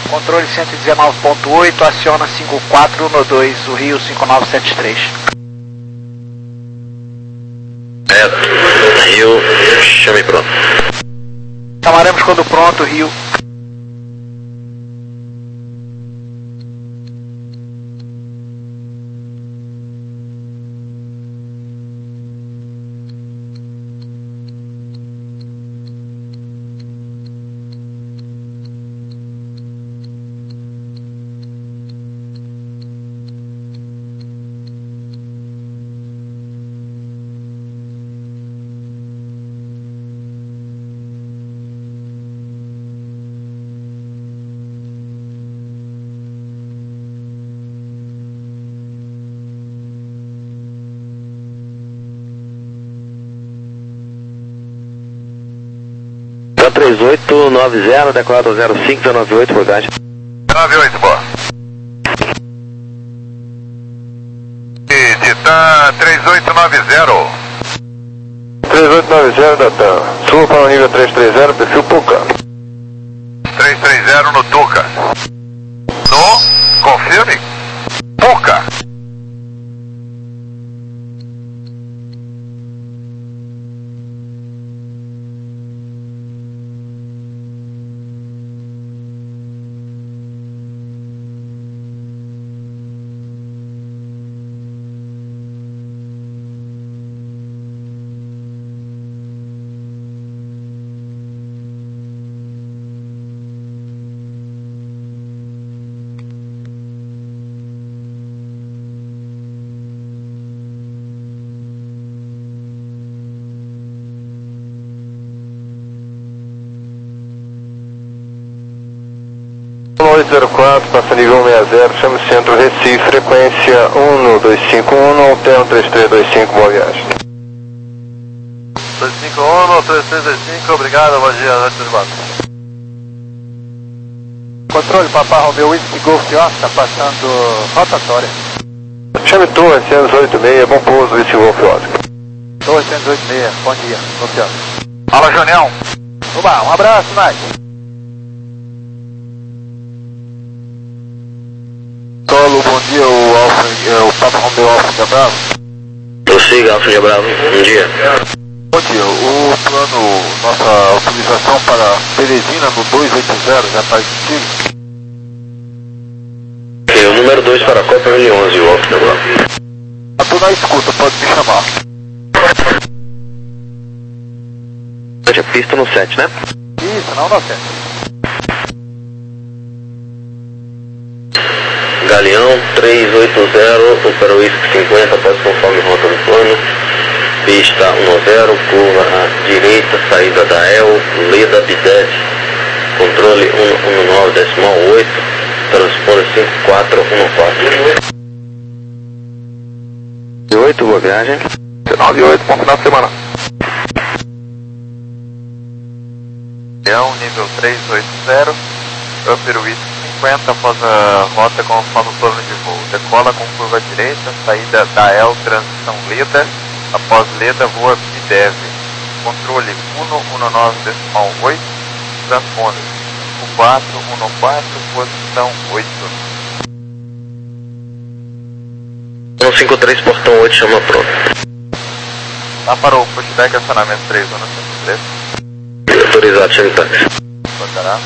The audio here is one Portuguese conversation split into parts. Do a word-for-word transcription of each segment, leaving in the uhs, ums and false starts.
Controle cento e dezenove ponto oito, aciona cinco quatro um dois, o Rio cinco nove sete três. É, Rio, chame pronto. Chamaremos quando pronto, Rio. três oito nove zero, declarado zero cinco nove oito, bagagem. nove oito, boa. E Titã três oito nove zero. três oito nove zero, Datan. Sul para o nível três três zero, perfil Puca. três três zero no Tuca. No, confirme, Puca. oito zero quatro, passa nível seis zero, chama o centro Recife, frequência um dois cinco um, hotel três três dois cinco, boa viagem. dois cinco um, três três dois cinco, obrigado, bom dia, noite de baixo. Controle, Papa Romeo Whisky Golf Oscar, passando rotatória. Chame Torre oitocentos e oitenta e seis, bom pouso, Whisky Golf Oscar. Torre oitocentos e oitenta e seis, bom dia, Golf Oscar. Fala, Junião. Oba, um abraço, Mike. Solo, bom dia, o, Alfa, o Papa Romeo Alfa Bravo. Prossiga, Alfa Bravo, bom dia. Bom dia, o plano, nossa utilização para Teresina no dois oito zero já está disponível? Ok, o número dois para a Copa L onze, o Alfa Bravo. Estou na escuta, pode me chamar. A pista no sete, né? Isso, não dá certo. Galeão três oito zero, para o Whisky cinquenta, pode conforme rota do plano. Pista um zero, curva à direita, saída da E L, Leda Bidete, controle um um nove decimal oito, transponder cinco quatro um quatro. oito, boa viagem. nove oito, bom final de semana. Galeão, nível três oito zero, Upper Whisky cinquenta, após a rota conforme o plano de voo. Decola com curva à direita, saída da E L, transição Leda, após Leda voa Bideve. Controle um um nove decimal oito, transponder cinco quatro um quatro, posição oito. um cinco três, portão oito, chama pronto. Lá para o pushback, acionamento três um cinco três. Autorizado, chame táxi. Botará.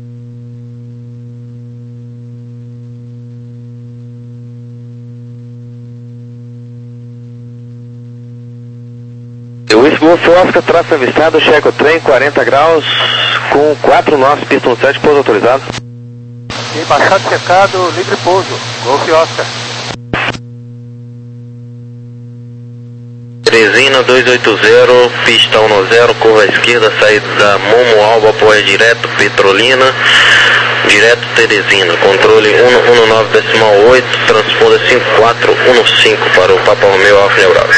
O Whisky Golf Oscar, traço avistado, checa o trem, quarenta graus, com quatro nós, pista no sete, pouso autorizado. Ok, baixado checado, livre pouso, Golf Oscar. Teresina dois oito zero, pista um zero, curva à esquerda, saída da Momo Alba, apoia direto, Petrolina, direto Teresina, controle um um nove decimal oito, transponder cinco quatro um cinco para o Papa Romeo Alfa Bravo.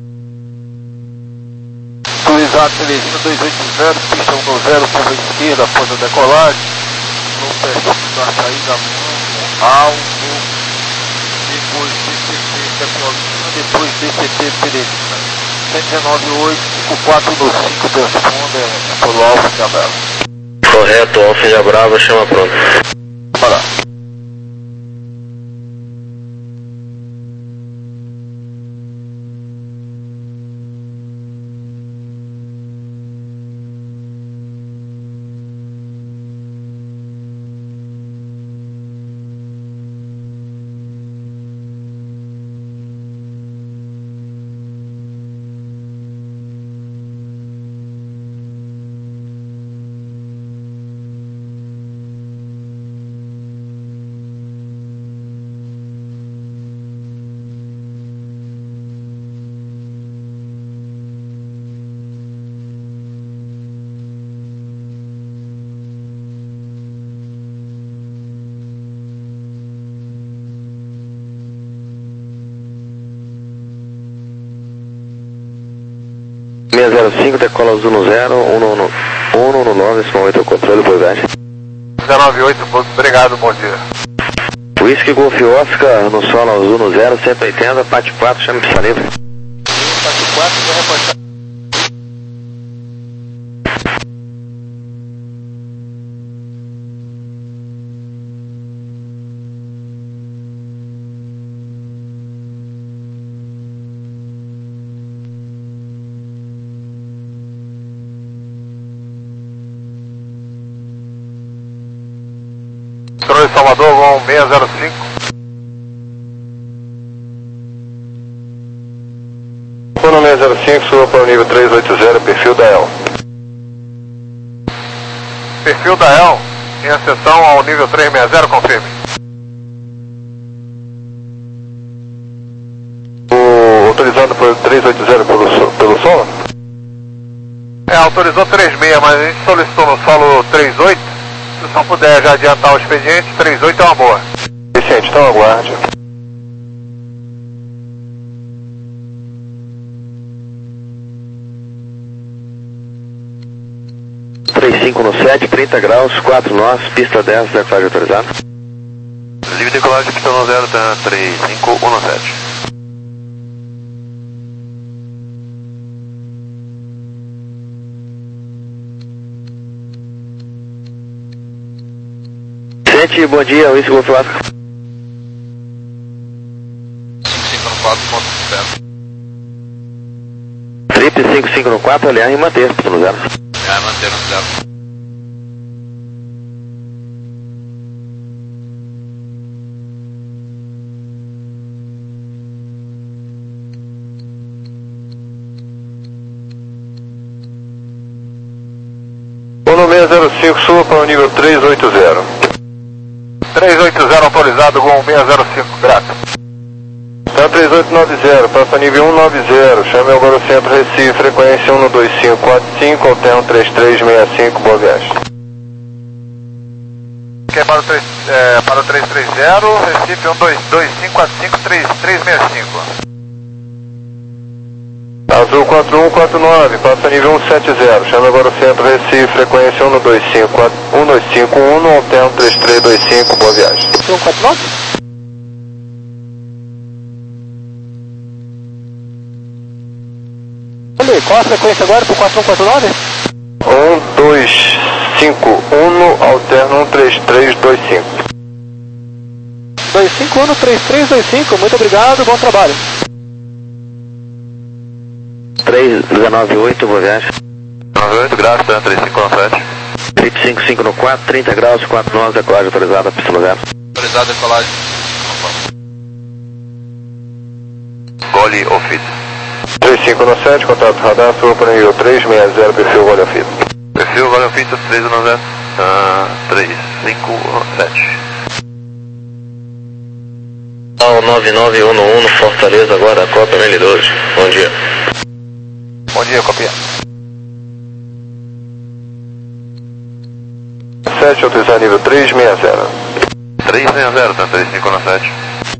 Autorizado Teresina dois oito zero, pista um zero, curva à esquerda, após a decolagem, no perfil da saída Momo Alba, depois D C T Petrolina, depois D C T Teresina. cento e dezenove ponto oito, cinco quatro um cinco, transponder pelo Alfa Bravo. Correto, Alfa Bravo, chama pronto. seis zero cinco, decola Zulu zero, um no nove, Small oito, controle, boa viagem. zero nove oito, obrigado, bom dia. Whisky Golf Oscar, no solo azul no zero, cento e oitenta, Pate quatro, chame pista livre. Pate quatro, vou reportar. Controle Salvador, vão seis zero cinco. Controle seis zero cinco, suba para o nível três oito zero, perfil da E L. Perfil da E L, em acessão ao nível três seis zero, confirme. O autorizado por três oito zero pelo, pelo solo? É, autorizou três seis, mas a gente solicitou no solo três oito. Se o senhor puder já adiantar o expediente, três oito é uma boa. Vicente, então aguarde. três cinco no sete, trinta graus, quatro nós, pista dez, decolagem autorizada. Livre decolagem, pista no zero, tá três cinco um no sete. Vicente, bom dia, Whisky Golf Oscar. cinco cinco no quatro, ponto zero. Trip cinco cinco no quatro, aliás, e manter, pista no zero. É, manter no zero. Uno seis zero cinco, suba para o nível três oito zero. três oito zero autorizado, Gol seis zero cinco, grato. Tá três oito nove zero, passa nível um nove zero, chame agora o centro Recife, frequência um dois cinco quatro cinco, alterno três três seis cinco, boa viagem. Que é para o, três, é, para o três três zero, Recife um dois dois cinco quatro cinco três três seis cinco. Azul quatro um quatro nove, passa nível um sete zero, chame agora o centro Recife, frequência um dois cinco um dois cinco um, alterno três três dois cinco, boa viagem. um quatro nove? Olha, qual a frequência agora para o quatro um quatro nove? um dois cinco um, alterno três três dois cinco. dois cinco um três três dois cinco, muito obrigado, bom trabalho. três nove oito, boa viagem. nove oito, graças, tá três cinco um sete. Trip cinco cinco no quatro, trinta graus, quatro nós, decolagem autorizada, pista no zero. Autorizado decolagem. Gole ofício. três cinco no sete, contato radar, suba para o nível três seis zero, perfil Gole ofício. Perfil Gole ofício três um zero, uh, três cinco um sete. nove nove um um, Fortaleza, agora, Copa L dois. Bom dia. Bom dia, copia. sete, autorizado nível três seis zero. três seis zero, tá três cinco um sete.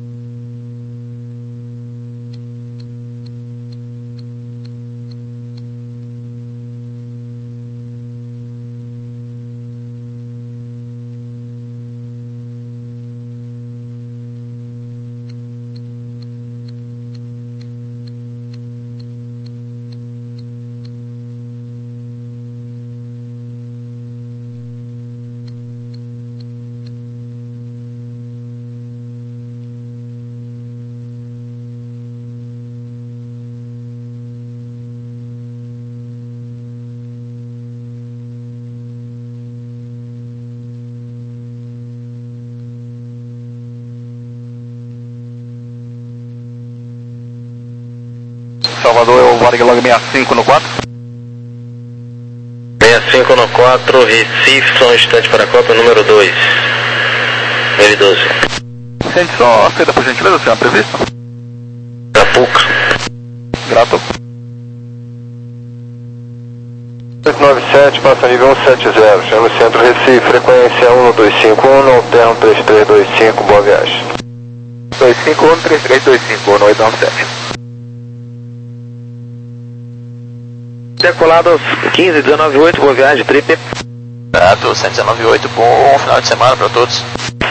Salvador, eu Varig Log sessenta e cinco no quatro. sessenta e cinco no quatro, Recife, só um instante para a Copa, número dois. L doze. Gente, só aceita por gentileza, senhor, previsto? Capuca. Grato. dois nove sete, passa nível um sete zero, chama o centro Recife, frequência um dois cinco um, alterno três três dois cinco, boa viagem. dois cinco um três três dois cinco, no oito nove sete. Decolado aos quinze, dezenove, oito, boa viagem, trip. Obrigado, cento e dezenove, oito, bom final de semana para todos.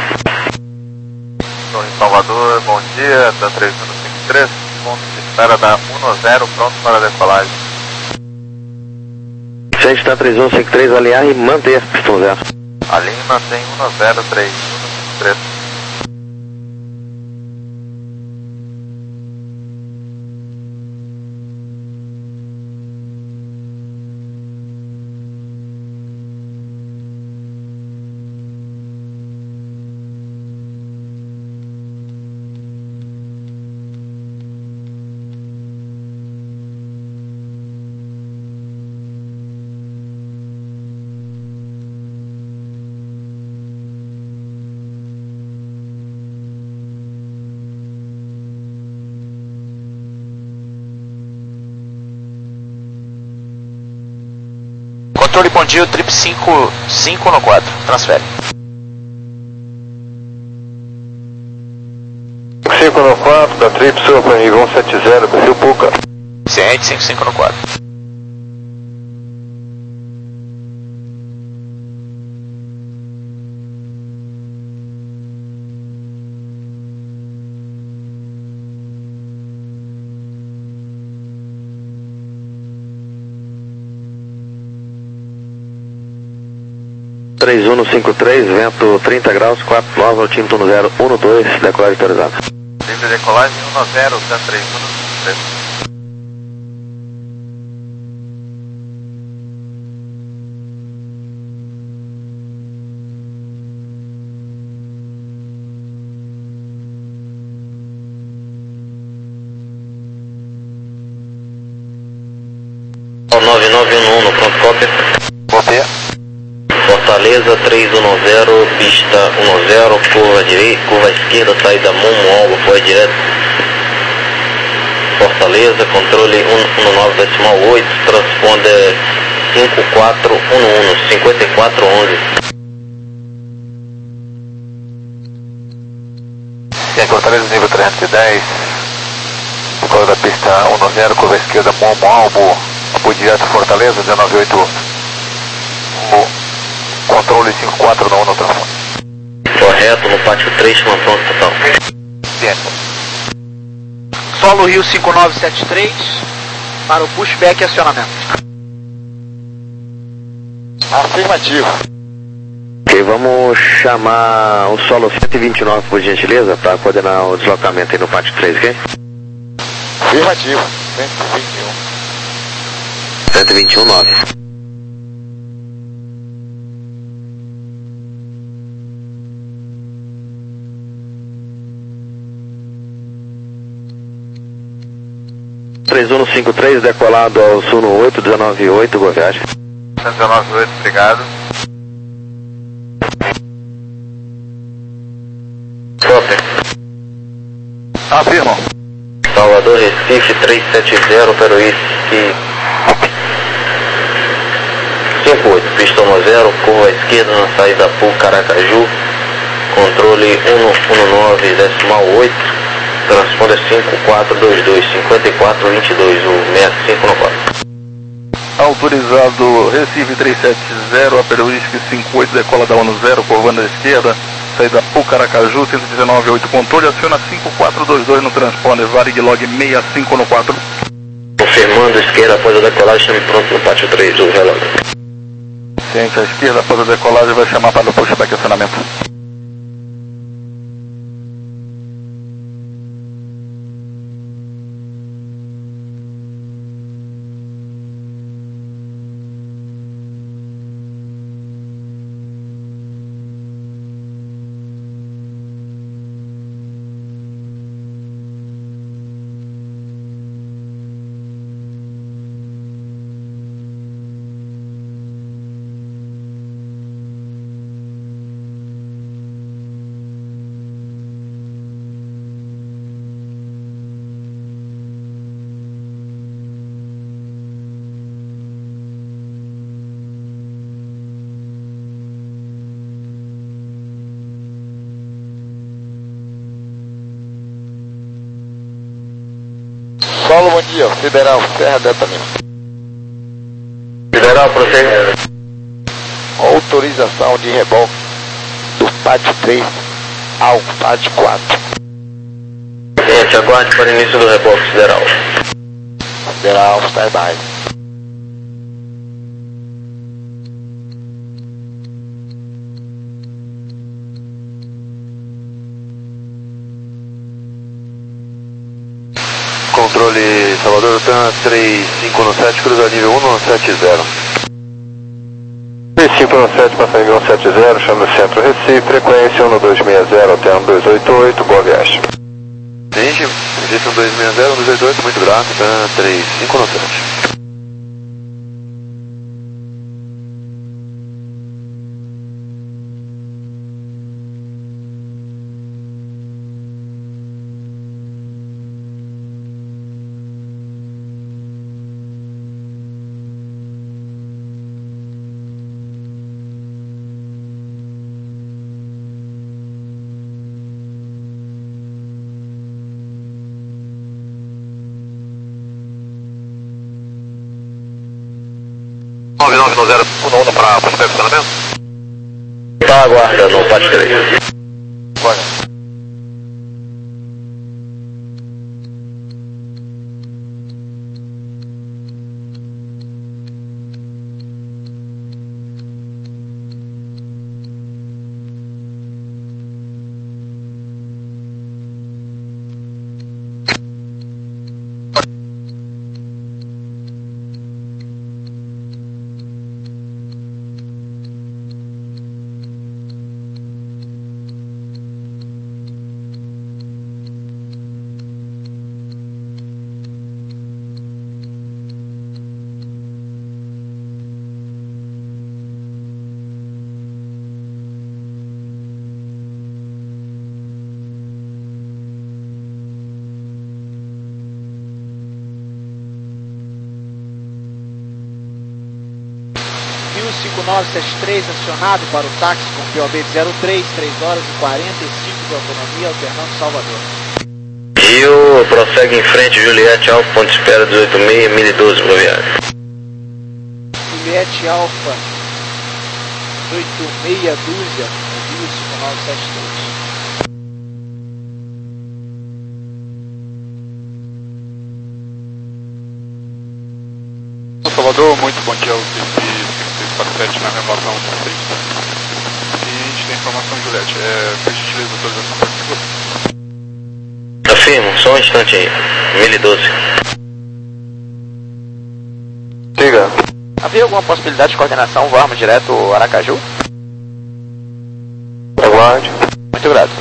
Estou em Salvador, bom dia, da três um cinco três, ponto de espera da um zero, pronto para a decolagem. Gente, tá três um cinco três, alinhar e manter, pistão zero. Alinhe e mantém um zero, três um cinco três. Controle bom dia, trip cinco, cinco no quatro, transfere. cinco no quatro, da trip sul para Rigon sete zero, Brasil Puca. Ciente, cinco cinco no quatro. três um cinco três, vento trinta graus, quatro nove, altímetro no zero, um dois, decolagem autorizada. Livre decolagem um zero, da três um cinco três. nove nove um um no pronto cópia. Cópia. Fortaleza três um zero, pista um zero, curva direita, curva esquerda, saída Momo, Algo, foi direto. Fortaleza, controle um nove decimal oito, transponder cinco quatro um um, cinquenta e quatro onze. E Fortaleza nível trezentos e dez, decola da pista um zero, curva esquerda, Momo, Albo, apoio direto Fortaleza, dezenove oito, o controle cinco quatro no um no telefone. Correto, no pátio três, plantão total. Dentro. Solo Rio cinco nove sete três, para o pushback e acionamento. Afirmativo. Ok, vamos chamar o solo cento e vinte e nove, por gentileza, para coordenar o deslocamento aí no pátio três, ok? Afirmativo. cento e vinte e um. cento e vinte e um, nove. três um cinco três, decolado ao sul no oito, dezenove oito, boa viagem. dezenove oito, obrigado. Cópia. Afirmo. Salvador, Recife, três sete zero, para o whisky cinco oito, pista um zero, curva à esquerda na saída Pu, Caracaju, controle um nove decimal oito, transponder cinco quatro dois dois, cinquenta e quatro vinte e dois, o sessenta e cinco no quatro. Autorizado Recife três sete zero, Aperuísque cinco oito, decola da um zero, curvando à esquerda, saída Pu, Caracaju, cento e dezenove oito, controle, aciona cinco quatro dois dois no transponder, Varig Log sessenta e cinco no quatro. Confirmando esquerda após a decolagem, chame pronto no pátio três, o relógio. Ciente à esquerda, após a decolagem, vai chamar para o pushback acionamento. Solo, bom dia, Federal, Serra Delta Lima. Federal, prossegue. Autorização de reboque do P A T três ao P A T quatro. Gente, aguarde para o início do reboque federal. Federal, stand-by. Controle Salvador, TAM três cinco um sete, cruza nível um sete zero. três cinco um sete, passa nível um sete zero, chama o centro Recife, frequência um dois seis zero, TAM dois oito oito, boa viagem. Recife, Recife um dois seis zero, um dois oito oito, muito grato, TAM três cinco um sete. nove nove nove zero um um para posicionamento. Tá, aguarda no P A T três. Agora. cinco nove sete três acionado para o táxi com P O B de zero três, três horas e quarenta e cinco de autonomia, alternando Salvador. Rio, prossegue em frente, Juliette Alfa, ponto de espera dezoito seis, mil e doze, boa viagem. Juliette Alfa, dezoito meia dúzia, Rio cinco nove sete três. Salvador, muito bom dia ao T C seis quatro sete na renovação seis. Seguinte, tem informação, Juliette, é, por gentileza, autorização para seguro. Afirmo, só um instante aí, mil e doze. Diga. Havia alguma possibilidade de coordenação voarmos direto Aracaju? Aguarde. Muito grato.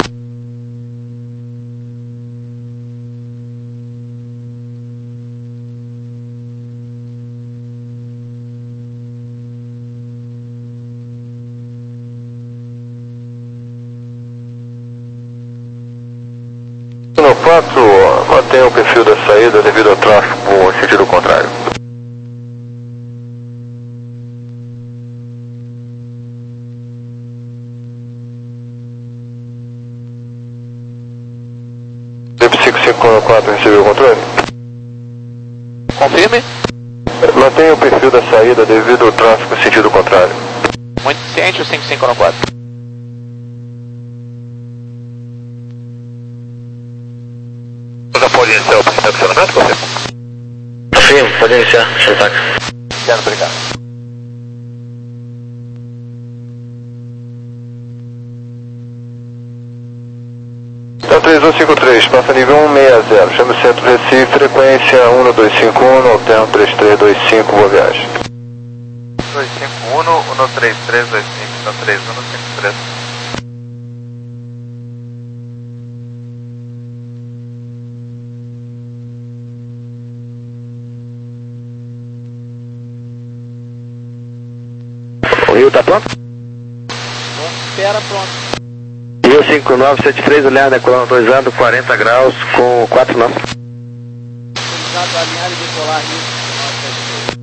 No quatro, mantenha o perfil da saída devido ao tráfego em sentido contrário. D P cinco cinco quatro recebeu o controle? Confirme. Mantenha o perfil da saída devido ao tráfego em sentido contrário. Muito ciente, o cinco cinco quatro. Já pode iniciar o estacionamento, você? Afirmo, pode iniciar, deixa o táxi. Quero, obrigado. Então três um cinco três, passa nível um seis zero, chama o centro Recife, frequência um dois cinco um, alterno três três dois cinco, boa viagem. dois cinco um, um três três dois cinco, três um cinco três. O Rio tá pronto? Bom, espera, pronto. Rio cinco nove sete três, olhada, decolando autorizado, quarenta graus com quatro nós. Autorizado a alinhar e decolar Rio cinco nove sete três.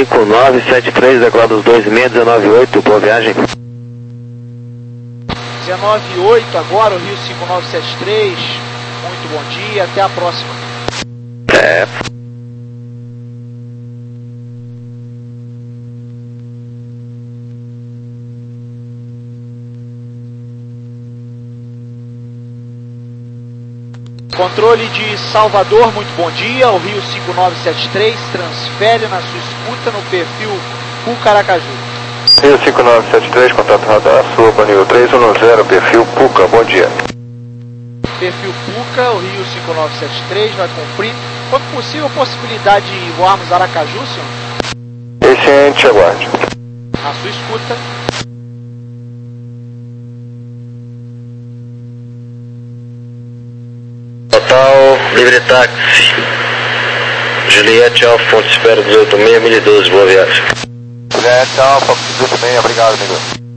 cinco nove sete três, decolado dos dois seis dezenove oito, boa viagem. dezenove oito agora, o Rio cinco nove sete três, muito bom dia, até a próxima. É. Controle de Salvador, muito bom dia, o Rio cinco nove sete três, transfere na sua escuta no perfil Pucaracaju. Rio cinco nove sete três, contato radar, sua nível três um zero, perfil Puca, bom dia. Perfil Puca, o Rio cinco nove sete três vai cumprir. Quando possível, possibilidade de voarmos Aracaju, senhor? Excelente, aguarde. Na sua escuta. Total, livre táxi. Juliette Alfa, ponto de espera dezoito seis, mil e doze, boa viagem. Juliette Alfa, dezoito seis, obrigado, amigo.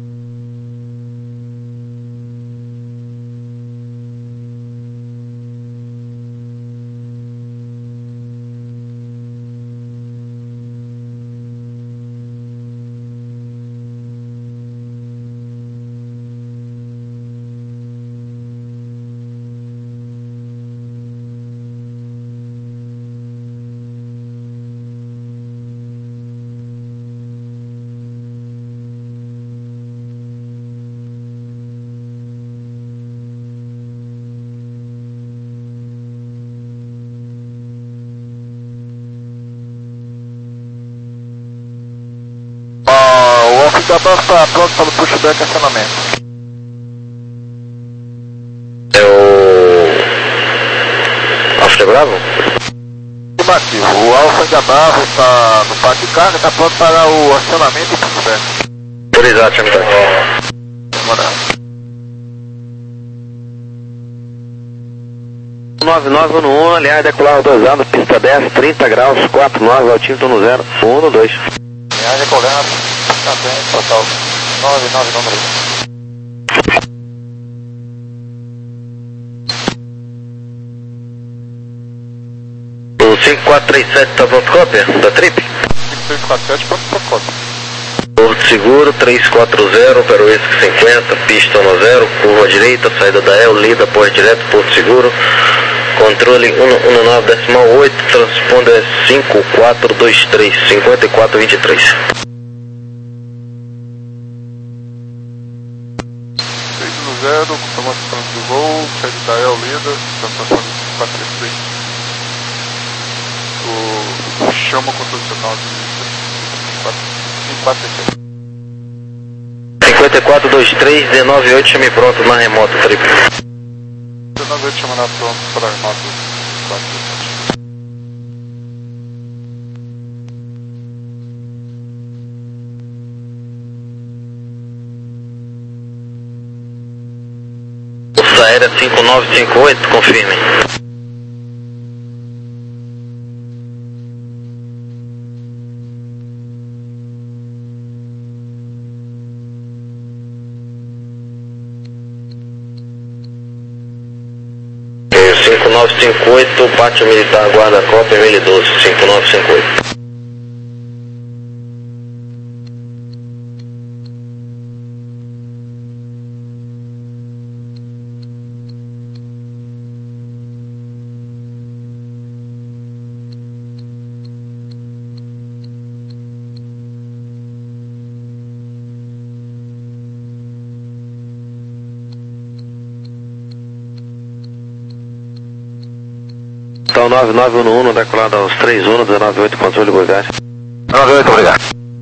O Alfigabá está pronto para o pushback e acionamento. É o... Alfa Bravo? Afirmativo, o Alfigabá está no parque de carga, está pronto para o acionamento e pushback. Autorizado, chame táxi. nove nove um um, aliás, decolar dois pista dez, trinta graus, quatro nove, altímetro no zero, um dois. Aliás, decolando, também, total, nove nove número. O cinco quatro três sete está pronto cópia da trip? cinco três quatro sete, pronto para cópia. Porto Seguro, três quatro zero, para o Whisky cinquenta, pista um zero, curva direita, saída da E L, lida, pós direto, Porto Seguro. Controle um um nove decimal oito, transponder cinco quatro dois três, cinquenta e quatro vinte e três. seis um zero, confirmação de voo, saída da E L, lida, transponder cinco quatro três três. O chama o controle total de cinco quatro três três. cinquenta e quatro vinte e três, dezenove oito, chame pronto na remota, triplo. dezenove oito, chama na pronto para a remota quatro três sete. Força Aérea cinco nove cinco oito, confirme. cinco nove cinco oito, Pátio Militar, Guarda Copa, mil e doze, cinco nove cinco oito. Então nove nove um um, decolado aos três um, dezenove oito, controle de bagagem. dezenove oito, obrigado.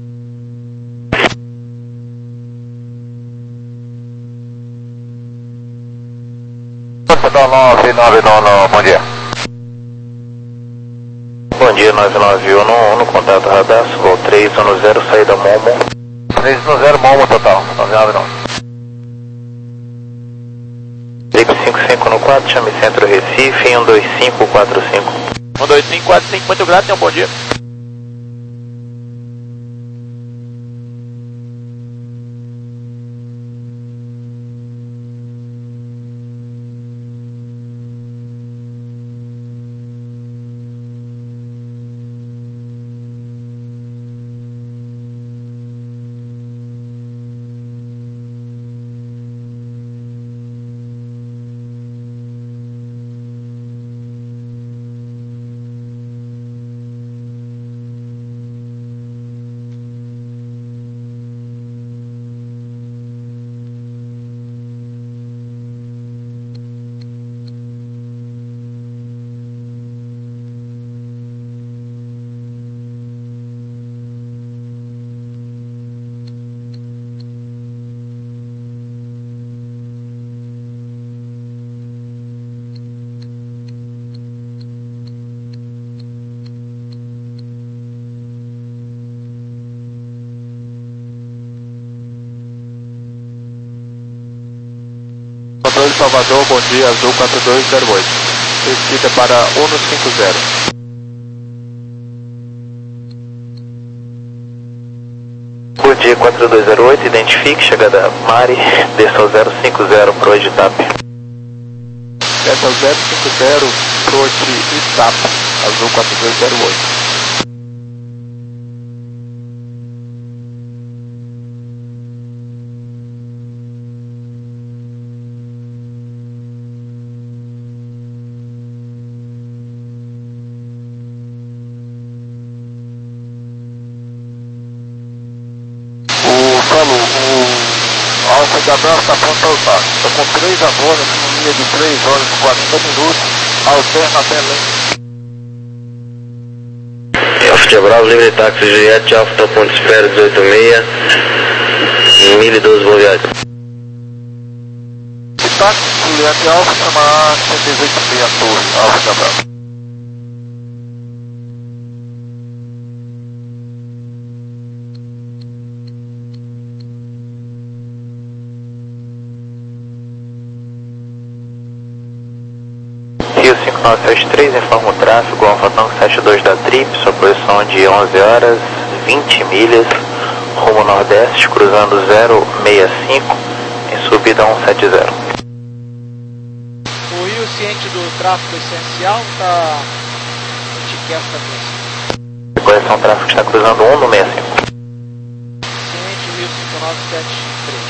Total nove nove um, bom dia. Bom dia, nove nove um um, no contato radar, voo três um zero, saída Momo. três um zero, Momo total, nove nove um. cinco cinco no quatro, chame Centro Recife, um dois cinco quatro cinco. um dois cinco quatro cinco, muito grato, tenha um bom dia. Salvador de Salvador, bom dia, Azul quatro dois zero oito. Descida para Uno cinquenta. Bom dia, quatro dois zero oito, identifique, chegada Mari, desça ao zero cinco zero pro Editap. Desça ao zero cinco zero pro Editap, Azul quatro dois zero oito. O Alfa Gabriel está pronto a usar. Estou com três abonos, com linha de três horas e quarenta minutos, alterna até Leme. Alfa Bravo, livre táxi Juliette, Alfa tá ponto de espera dezoito seis, mil e doze boa viagem. Táxi Juliette Alfa, chama cento e dezoito seis Torre, Alfa Gabriel. Rio cinco nove sete três, informa o tráfego, Alfa Tango setenta e dois da Trip, sua posição de onze horas, vinte milhas, rumo nordeste, cruzando zero seis cinco, em subida cento e setenta. O Rio, ciente do tráfego essencial, está etiqueta da Correção tráfego está cruzando um no sessenta e cinco. ciente Rio cinco nove sete três.